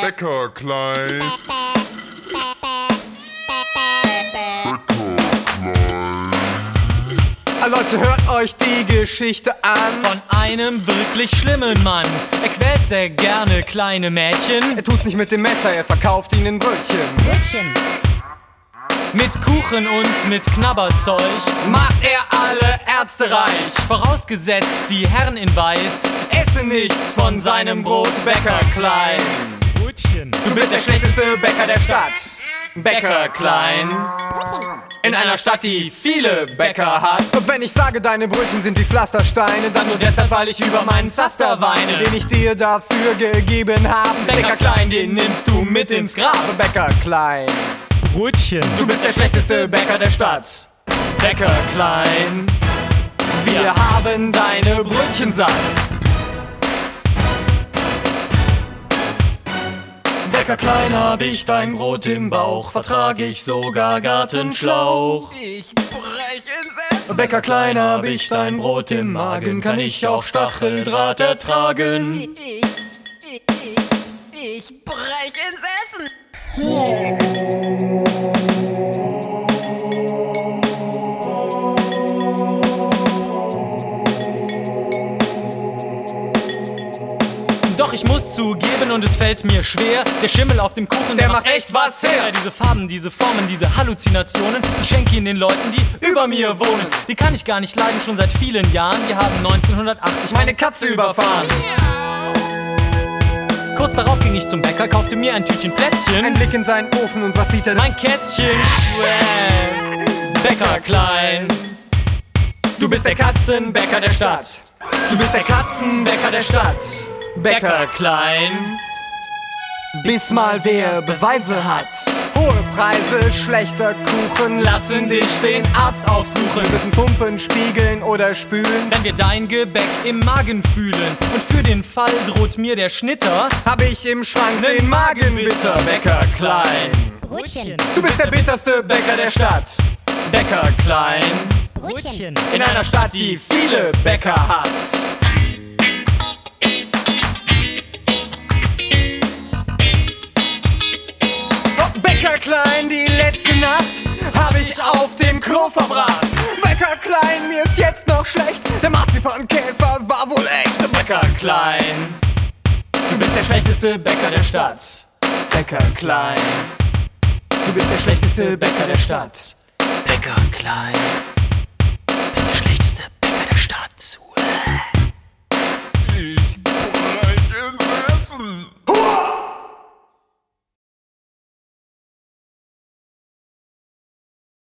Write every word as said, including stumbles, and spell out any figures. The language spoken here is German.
Bäcker Klein. Ah, Leute, hört euch die Geschichte an von einem wirklich schlimmen Mann. Er quält sehr gerne kleine Mädchen. Er tut's nicht mit dem Messer, er verkauft ihnen Brötchen. Brötchen. Mit Kuchen und mit Knabberzeug Macht er alle Ärzte reich. Vorausgesetzt, die Herren in Weiß Esse nichts von seinem Brot, Bäcker Klein. Brötchen. Du bist der schlechteste Bäcker der Stadt, Bäcker Klein. In einer Stadt, die viele Bäcker hat. Und wenn ich sage, deine Brötchen sind wie Pflastersteine, dann nur deshalb, weil ich über meinen Zaster weine, den ich dir dafür gegeben habe. Bäcker Klein, den nimmst du mit ins Grab, Bäcker Klein. Brötchen. Du bist der schlechteste Bäcker der Stadt, Bäcker Klein. Wir haben deine Brötchen satt. Bäcker Klein, hab ich dein Brot im Bauch, vertrag ich sogar Gartenschlauch. Ich brech ins Essen. Bäcker Klein, hab ich dein Brot im Magen, kann ich auch Stacheldraht ertragen. Ich, ich, ich, ich brech ins Essen. Doch ich muss zugeben und es fällt mir schwer, der Schimmel auf dem Kuchen, Der macht echt was fair. Diese Farben, diese Formen, diese Halluzinationen, ich schenke ihn den Leuten, die über mir wohnen. Die kann ich gar nicht leiden, schon seit vielen Jahren. Wir haben neunzehnhundertachtzig Meine Katze überfahren. Kurz darauf ging ich zum Bäcker, kaufte mir ein Tütchen Plätzchen. Ein Blick in seinen Ofen und was sieht er? Mein Kätzchen. Bäcker Klein. Du bist der Katzenbäcker der Stadt. Du bist der Katzenbäcker der Stadt, Bäcker Klein. Bis mal wer Beweise hat. Hohe Preise, schlechter Kuchen lassen dich den Arzt aufsuchen. Wir müssen pumpen, spiegeln oder spülen, Wenn wir dein Gebäck im Magen fühlen. Und für den Fall droht mir der Schnitter. hab ich im Schrank den Magenbitter, Bäcker Klein. Brötchen. Du bist der bitterste Bäcker der Stadt, Bäcker Klein. Brötchen. In einer Stadt, die viele Bäcker hat. Oh, Bäcker Klein, die letzte Nacht hab ich auf dem Klo verbracht. Bäcker Klein, mir ist jetzt noch schlecht. Der Marzipankäfer war wohl echt. Bäcker Klein, du bist der schlechteste Bäcker der Stadt. Bäcker Klein, du bist der schlechteste Bäcker der Stadt. Bäcker Klein. Du bist der schlechteste Bäcker der Stadt. Ich brech ins Essen.